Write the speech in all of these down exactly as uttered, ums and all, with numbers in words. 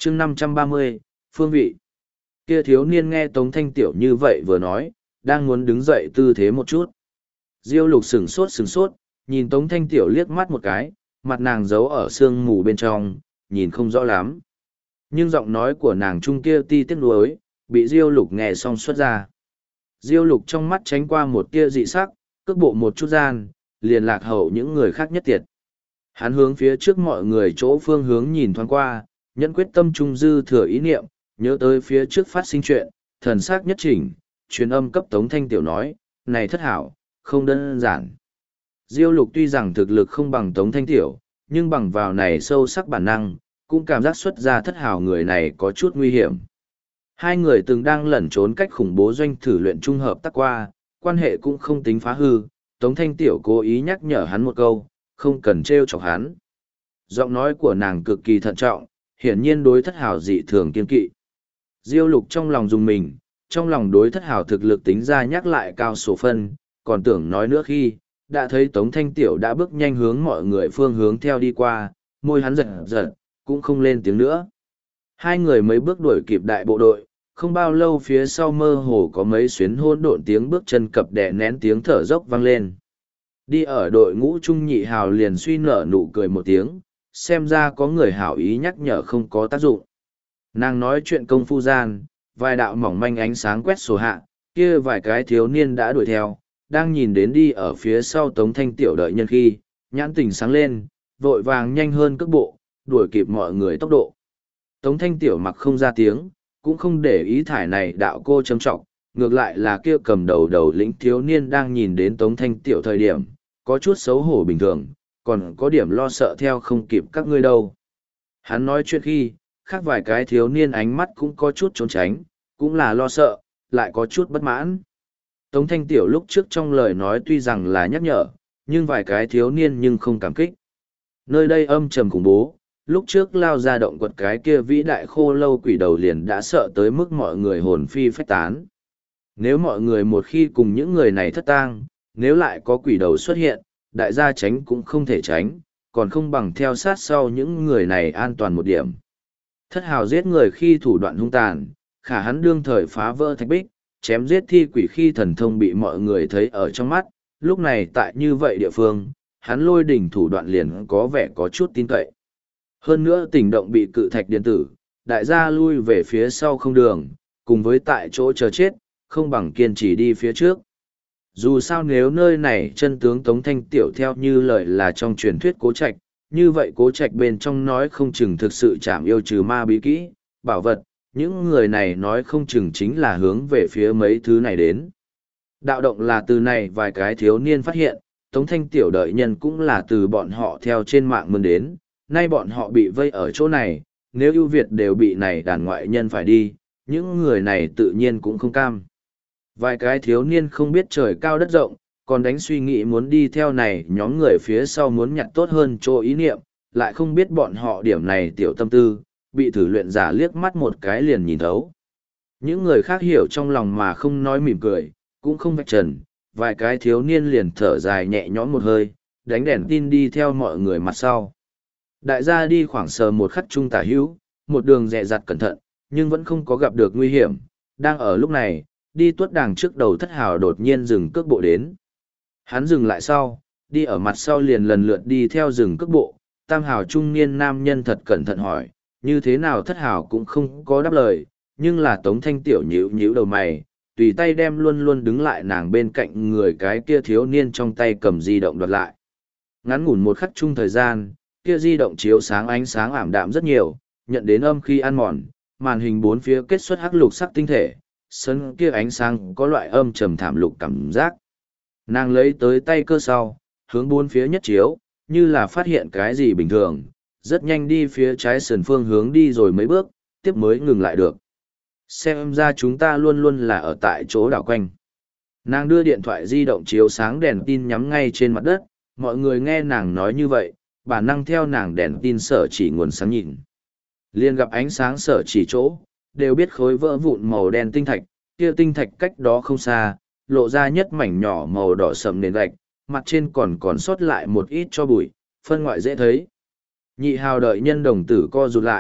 chương năm trăm ba mươi, phương vị. Kia thiếu niên nghe Tống Thanh Tiểu như vậy vừa nói, đang muốn đứng dậy tư thế một chút. Diêu lục sửng sốt sửng sốt, nhìn Tống Thanh Tiểu liếc mắt một cái, mặt nàng giấu ở sương mù bên trong, nhìn không rõ lắm. Nhưng giọng nói của nàng trung kia ti tiếc nuối, bị Diêu lục nghe xong xuất ra. Diêu lục trong mắt tránh qua một tia dị sắc, cước bộ một chút gian, liền lạc hậu những người khác nhất tiệt. Hắn hướng phía trước mọi người chỗ phương hướng nhìn thoáng qua, nhẫn quyết tâm trung dư thừa ý niệm, nhớ tới phía trước phát sinh chuyện, thần sắc nhất chỉnh, truyền âm cấp Tống Thanh Tiểu nói, này thất hảo, không đơn giản. Diêu lục tuy rằng thực lực không bằng Tống Thanh Tiểu, nhưng bằng vào này sâu sắc bản năng, cũng cảm giác xuất ra thất hảo người này có chút nguy hiểm. Hai người từng đang lẩn trốn cách khủng bố doanh thử luyện trung hợp tác qua, quan hệ cũng không tính phá hư, Tống Thanh Tiểu cố ý nhắc nhở hắn một câu, không cần trêu chọc hắn. Giọng nói của nàng cực kỳ thận trọng, hiển nhiên đối thất hảo dị thường kiên kỵ. Diêu lục trong lòng dùng mình, trong lòng đối thất hảo thực lực tính ra nhắc lại cao số phân, còn tưởng nói nữa khi, đã thấy Tống Thanh Tiểu đã bước nhanh hướng mọi người phương hướng theo đi qua, môi hắn giật giật, cũng không lên tiếng nữa. Hai người mấy bước đuổi kịp đại bộ đội, không bao lâu phía sau mơ hồ có mấy xuyến hôn độn tiếng bước chân cập đè nén tiếng thở dốc vang lên. Đi ở đội ngũ trung nhị hào liền suy nở nụ cười một tiếng, xem ra có người hảo ý nhắc nhở không có tác dụng. Nàng nói chuyện công phu gian, vài đạo mỏng manh ánh sáng quét sổ hạ, kia vài cái thiếu niên đã đuổi theo, đang nhìn đến đi ở phía sau Tống Thanh Tiểu đợi nhân khi, nhãn tình sáng lên, vội vàng nhanh hơn cước bộ, đuổi kịp mọi người tốc độ. Tống Thanh Tiểu mặc không ra tiếng, cũng không để ý thải này đạo cô châm trọng, ngược lại là kia cầm đầu đầu lĩnh thiếu niên đang nhìn đến Tống Thanh Tiểu thời điểm, có chút xấu hổ bình thường, còn có điểm lo sợ theo không kịp các ngươi đâu. Hắn nói chuyện khi, khác vài cái thiếu niên ánh mắt cũng có chút trốn tránh, cũng là lo sợ, lại có chút bất mãn. Tống Thanh Tiểu lúc trước trong lời nói tuy rằng là nhắc nhở, nhưng vài cái thiếu niên nhưng không cảm kích. Nơi đây âm trầm khủng bố, lúc trước lao ra động quật cái kia vĩ đại khô lâu quỷ đầu liền đã sợ tới mức mọi người hồn phi phách tán. Nếu mọi người một khi cùng những người này thất tang, nếu lại có quỷ đầu xuất hiện, đại gia tránh cũng không thể tránh, còn không bằng theo sát sau những người này an toàn một điểm. Thất hào giết người khi thủ đoạn hung tàn, khả hắn đương thời phá vỡ thạch bích, chém giết thi quỷ khi thần thông bị mọi người thấy ở trong mắt, lúc này tại như vậy địa phương, hắn lôi đỉnh thủ đoạn liền có vẻ có chút tin cậy. Hơn nữa tỉnh động bị cự thạch điện tử, đại gia lui về phía sau không đường, cùng với tại chỗ chờ chết, không bằng kiên trì đi phía trước. Dù sao nếu nơi này chân tướng Tống Thanh Tiểu theo như lời là trong truyền thuyết cố trạch, như vậy cố trạch bên trong nói không chừng thực sự chảm yêu trừ ma bí kỹ, bảo vật, những người này nói không chừng chính là hướng về phía mấy thứ này đến. Đạo động là từ này vài cái thiếu niên phát hiện, Tống Thanh Tiểu đợi nhân cũng là từ bọn họ theo trên mạng mơn đến, nay bọn họ bị vây ở chỗ này, nếu ưu việt đều bị này đàn ngoại nhân phải đi, những người này tự nhiên cũng không cam. Vài cái thiếu niên không biết trời cao đất rộng, còn đánh suy nghĩ muốn đi theo này nhóm người phía sau muốn nhặt tốt hơn chỗ ý niệm, lại không biết bọn họ điểm này tiểu tâm tư, bị thử luyện giả liếc mắt một cái liền nhìn thấu. Những người khác hiểu trong lòng mà không nói mỉm cười, cũng không vạch trần, vài cái thiếu niên liền thở dài nhẹ nhõm một hơi, đánh đèn tin đi theo mọi người mặt sau. Đại gia đi khoảng sờ một khắc trung tả hữu, một đường dè dặt cẩn thận, nhưng vẫn không có gặp được nguy hiểm. Đang ở lúc này, đi tuốt đàng trước đầu thất hào đột nhiên dừng cước bộ đến. Hắn dừng lại sau, đi ở mặt sau liền lần lượt đi theo dừng cước bộ, tam hào trung niên nam nhân thật cẩn thận hỏi, như thế nào thất hào cũng không có đáp lời, nhưng là Tống Thanh Tiểu nhíu nhíu đầu mày, tùy tay đem luôn luôn đứng lại nàng bên cạnh người cái kia thiếu niên trong tay cầm di động đoạt lại. Ngắn ngủn một khắc chung thời gian, kia di động chiếu sáng ánh sáng ảm đạm rất nhiều, nhận đến âm khi ăn mòn, màn hình bốn phía kết xuất hắc lục sắc tinh thể, sân kia ánh sáng có loại âm trầm thảm lục cảm giác. Nàng lấy tới tay cơ sau, hướng bốn phía nhất chiếu, như là phát hiện cái gì bình thường, rất nhanh đi phía trái sườn phương hướng đi rồi mấy bước, tiếp mới ngừng lại được. Xem ra chúng ta luôn luôn là ở tại chỗ đảo quanh. Nàng đưa điện thoại di động chiếu sáng đèn tin nhắm ngay trên mặt đất, mọi người nghe nàng nói như vậy, bản năng theo nàng đèn tin sở chỉ nguồn sáng nhìn. Liên gặp ánh sáng sở chỉ chỗ, đều biết khối vỡ vụn màu đen tinh thạch, kia tinh thạch cách đó không xa, lộ ra nhất mảnh nhỏ màu đỏ sậm nền gạch, mặt trên còn còn sót lại một ít cho bụi, phân ngoại dễ thấy. Nhị hào đợi nhân đồng tử co rụt lại,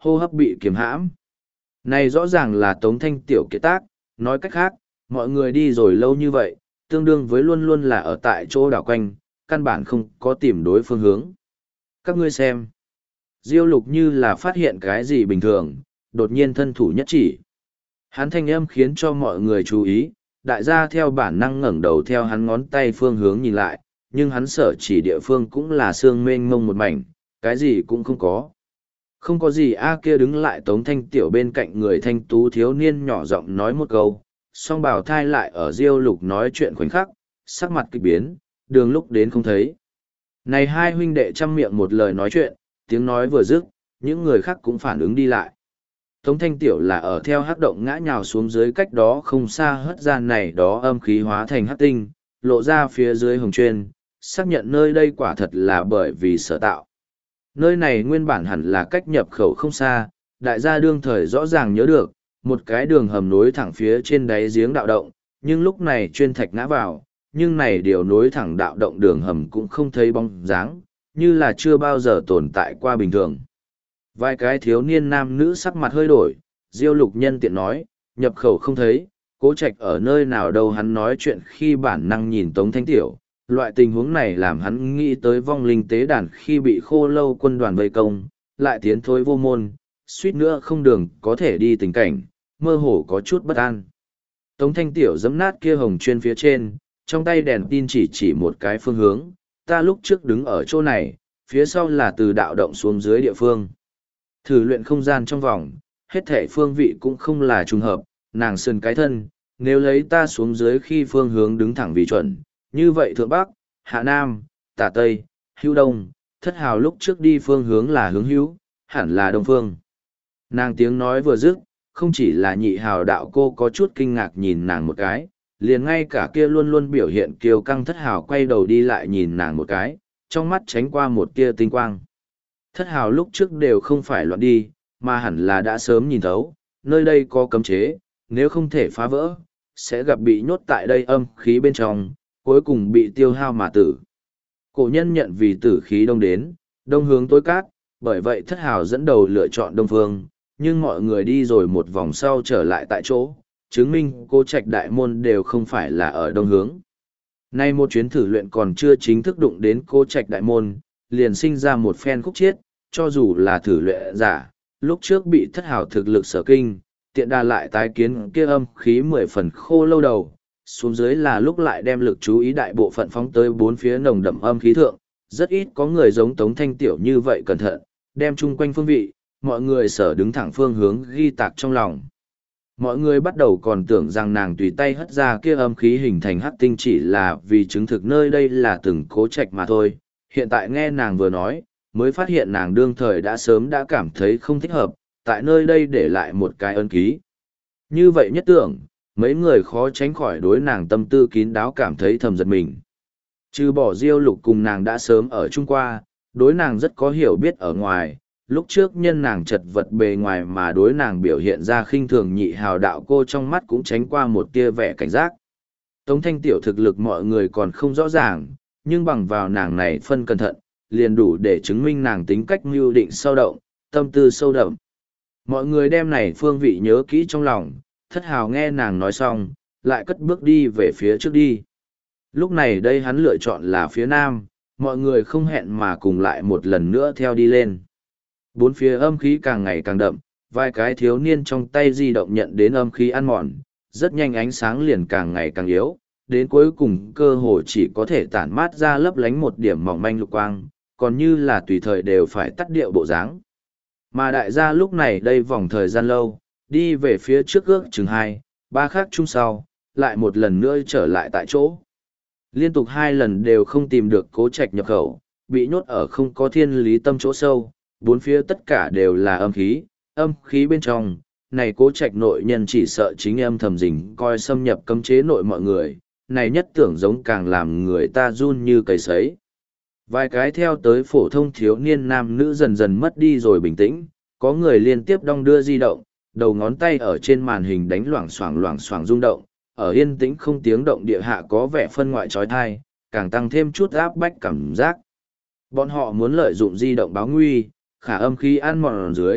hô hấp bị kiềm hãm. Này rõ ràng là Tống Thanh Tiểu kiệt tác, nói cách khác, mọi người đi rồi lâu như vậy, tương đương với luôn luôn là ở tại chỗ đảo quanh, căn bản không có tìm đối phương hướng. Các ngươi xem. Diêu Lục như là phát hiện cái gì bình thường, đột nhiên thân thủ nhất chỉ. Hắn thanh âm khiến cho mọi người chú ý, đại gia theo bản năng ngẩng đầu theo hắn ngón tay phương hướng nhìn lại, nhưng hắn sở chỉ địa phương cũng là sương mênh mông một mảnh, cái gì cũng không có. Không có gì a kia đứng lại Tống Thanh Tiểu bên cạnh người thanh tú thiếu niên nhỏ giọng nói một câu, song bảo thai lại ở Diêu Lục nói chuyện khoảnh khắc, sắc mặt kịch biến, đường lúc đến không thấy. Này hai huynh đệ chăm miệng một lời nói chuyện, tiếng nói vừa dứt, những người khác cũng phản ứng đi lại. Tống Thanh Tiểu là ở theo hắc động ngã nhào xuống dưới cách đó không xa hất ra này đó âm khí hóa thành hắc tinh, lộ ra phía dưới hồng chuyên, xác nhận nơi đây quả thật là bởi vì sở tạo. Nơi này nguyên bản hẳn là cách nhập khẩu không xa, đại gia đương thời rõ ràng nhớ được, một cái đường hầm nối thẳng phía trên đáy giếng đạo động, nhưng lúc này chuyên thạch ngã vào, nhưng này điều nối thẳng đạo động đường hầm cũng không thấy bóng dáng, như là chưa bao giờ tồn tại qua bình thường. Vài cái thiếu niên nam nữ sắc mặt hơi đổi, Diêu Lục nhân tiện nói, nhập khẩu không thấy, Cố Trạch ở nơi nào đâu. Hắn nói chuyện khi bản năng nhìn Tống Thanh Tiểu, loại tình huống này làm hắn nghĩ tới vong linh tế đàn khi bị Khô Lâu quân đoàn vây công, lại tiến thối vô môn, suýt nữa không đường có thể đi tình cảnh, mơ hồ có chút bất an. Tống Thanh Tiểu giẫm nát kia hồng chuyên phía trên, trong tay đèn tin chỉ chỉ một cái phương hướng, ta lúc trước đứng ở chỗ này, phía sau là từ đạo động xuống dưới địa phương. Thử luyện không gian trong vòng, hết thể phương vị cũng không là trùng hợp, nàng sơn cái thân, nếu lấy ta xuống dưới khi phương hướng đứng thẳng vì chuẩn, như vậy thượng bắc, hạ nam, tả tây, hữu đông, thất hào lúc trước đi phương hướng là hướng hữu, hẳn là đông phương. Nàng tiếng nói vừa dứt, không chỉ là nhị hào đạo cô có chút kinh ngạc nhìn nàng một cái, liền ngay cả kia luôn luôn biểu hiện kiêu căng thất hào quay đầu đi lại nhìn nàng một cái, trong mắt tránh qua một tia tinh quang. Thất hào lúc trước đều không phải loạn đi, mà hẳn là đã sớm nhìn thấu, nơi đây có cấm chế, nếu không thể phá vỡ, sẽ gặp bị nhốt tại đây âm khí bên trong, cuối cùng bị tiêu hao mà tử. Cổ nhân nhận vì tử khí đông đến, đông hướng tối cát, bởi vậy thất hào dẫn đầu lựa chọn đông phương, nhưng mọi người đi rồi một vòng sau trở lại tại chỗ, chứng minh Cố Trạch đại môn đều không phải là ở đông hướng. Nay một chuyến thử luyện còn chưa chính thức đụng đến Cố Trạch đại môn, liền sinh ra một phen khúc chiết, cho dù là thử luyện giả, lúc trước bị thất hào thực lực sở kinh, tiện đà lại tái kiến kia âm khí mười phần khô lâu đầu, xuống dưới là lúc lại đem lực chú ý đại bộ phận phóng tới bốn phía nồng đậm âm khí thượng, rất ít có người giống Tống Thanh Tiểu như vậy cẩn thận, đem chung quanh phương vị, mọi người sở đứng thẳng phương hướng ghi tạc trong lòng. Mọi người bắt đầu còn tưởng rằng nàng tùy tay hất ra kia âm khí hình thành hắc tinh chỉ là vì chứng thực nơi đây là từng Cố Trạch mà thôi, hiện tại nghe nàng vừa nói, mới phát hiện nàng đương thời đã sớm đã cảm thấy không thích hợp, tại nơi đây để lại một cái ân ký. Như vậy nhất tưởng, mấy người khó tránh khỏi đối nàng tâm tư kín đáo cảm thấy thầm giật mình. Trừ bỏ Diêu Lục cùng nàng đã sớm ở chung qua, đối nàng rất có hiểu biết ở ngoài, lúc trước nhân nàng chật vật bề ngoài mà đối nàng biểu hiện ra khinh thường nhị hào đạo cô trong mắt cũng tránh qua một tia vẻ cảnh giác. Tống Thanh Tiểu thực lực mọi người còn không rõ ràng, nhưng bằng vào nàng này phân cẩn thận, liền đủ để chứng minh nàng tính cách mưu định sâu động, tâm tư sâu đậm. Mọi người đem này phương vị nhớ kỹ trong lòng, thất hào nghe nàng nói xong, lại cất bước đi về phía trước đi. Lúc này đây hắn lựa chọn là phía nam, mọi người không hẹn mà cùng lại một lần nữa theo đi lên. Bốn phía âm khí càng ngày càng đậm, vài cái thiếu niên trong tay di động nhận đến âm khí ăn mòn, rất nhanh ánh sáng liền càng ngày càng yếu, đến cuối cùng cơ hồ chỉ có thể tản mát ra lấp lánh một điểm mỏng manh lục quang, còn như là tùy thời đều phải tắt điệu bộ dáng. Mà đại gia lúc này đây vòng thời gian lâu, đi về phía trước ước chừng hai, ba khắc chung sau, lại một lần nữa trở lại tại chỗ. Liên tục hai lần đều không tìm được Cố Trạch nhập khẩu, bị nhốt ở không có thiên lý tâm chỗ sâu, bốn phía tất cả đều là âm khí, âm khí bên trong, này Cố Trạch nội nhân chỉ sợ chính âm thầm rình coi xâm nhập cấm chế nội mọi người, này nhất tưởng giống càng làm người ta run như cầy sấy. Vài cái theo tới phổ thông thiếu niên nam nữ dần dần mất đi rồi bình tĩnh, có người liên tiếp đong đưa di động, đầu ngón tay ở trên màn hình đánh loảng xoảng loảng xoảng rung động, ở yên tĩnh không tiếng động địa hạ có vẻ phân ngoại trói thai, càng tăng thêm chút áp bách cảm giác. Bọn họ muốn lợi dụng di động báo nguy, khả âm khí ăn mòn dưới,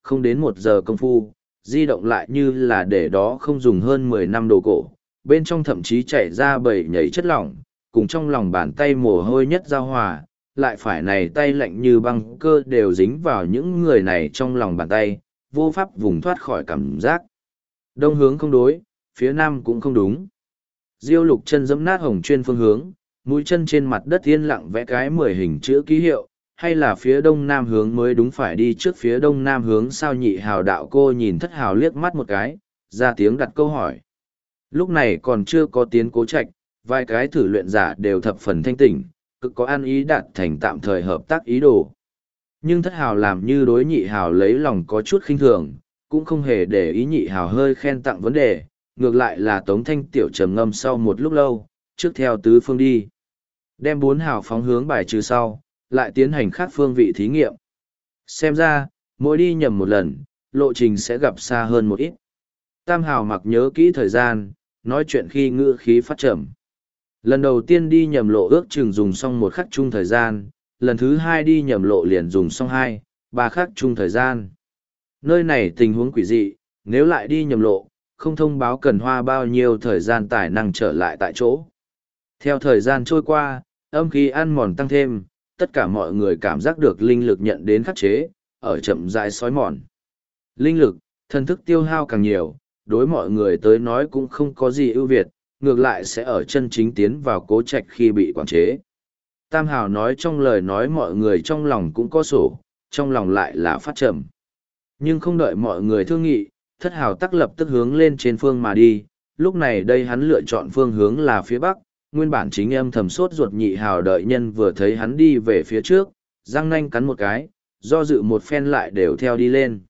không đến một giờ công phu, di động lại như là để đó không dùng hơn mười năm đồ cổ, bên trong thậm chí chảy ra bầy nhảy chất lỏng, cùng trong lòng bàn tay mồ hôi nhất giao hòa, lại phải này tay lạnh như băng cơ đều dính vào những người này trong lòng bàn tay, vô pháp vùng thoát khỏi cảm giác. Đông hướng không đối, phía nam cũng không đúng. Diêu Lục chân giẫm nát hồng chuyên phương hướng, mũi chân trên mặt đất yên lặng vẽ cái mười hình chữ ký hiệu, hay là phía đông nam hướng mới đúng, phải đi trước phía đông nam hướng sao? Nhị hào đạo cô nhìn Thất Hào liếc mắt một cái, ra tiếng đặt câu hỏi. Lúc này còn chưa có tiến Cố Trạch, vài cái thử luyện giả đều thập phần thanh tỉnh, cực có ăn ý đạt thành tạm thời hợp tác ý đồ. Nhưng Thất Hào làm như đối Nhị hào lấy lòng có chút khinh thường, cũng không hề để ý Nhị hào hơi khen tặng vấn đề, ngược lại là Tống Thanh Tiểu trầm ngâm sau một lúc lâu, trước theo tứ phương đi. Đem bốn hào phóng hướng bài trừ sau, lại tiến hành khác phương vị thí nghiệm. Xem ra, mỗi đi nhầm một lần, lộ trình sẽ gặp xa hơn một ít. Tam hào mặc nhớ kỹ thời gian, nói chuyện khi ngữ khí phát trầm. Lần đầu tiên đi nhầm lộ ước chừng dùng xong một khắc chung thời gian, lần thứ hai đi nhầm lộ liền dùng xong hai, ba khắc chung thời gian. Nơi này tình huống quỷ dị, nếu lại đi nhầm lộ, không thông báo cần hoa bao nhiêu thời gian tài năng trở lại tại chỗ. Theo thời gian trôi qua, âm khí ăn mòn tăng thêm, tất cả mọi người cảm giác được linh lực nhận đến khắc chế, ở chậm rãi sói mòn. Linh lực, thần thức tiêu hao càng nhiều, đối mọi người tới nói cũng không có gì ưu việt, ngược lại sẽ ở chân chính tiến vào Cố Trạch khi bị quản chế. Tam hào nói trong lời nói mọi người trong lòng cũng có sổ, trong lòng lại là phát trầm. Nhưng không đợi mọi người thương nghị, Thất Hào tắc lập tức hướng lên trên phương mà đi, lúc này đây hắn lựa chọn phương hướng là phía bắc, nguyên bản chính âm thầm sốt ruột Nhị hào đợi nhân vừa thấy hắn đi về phía trước, răng nanh cắn một cái, do dự một phen lại đều theo đi lên.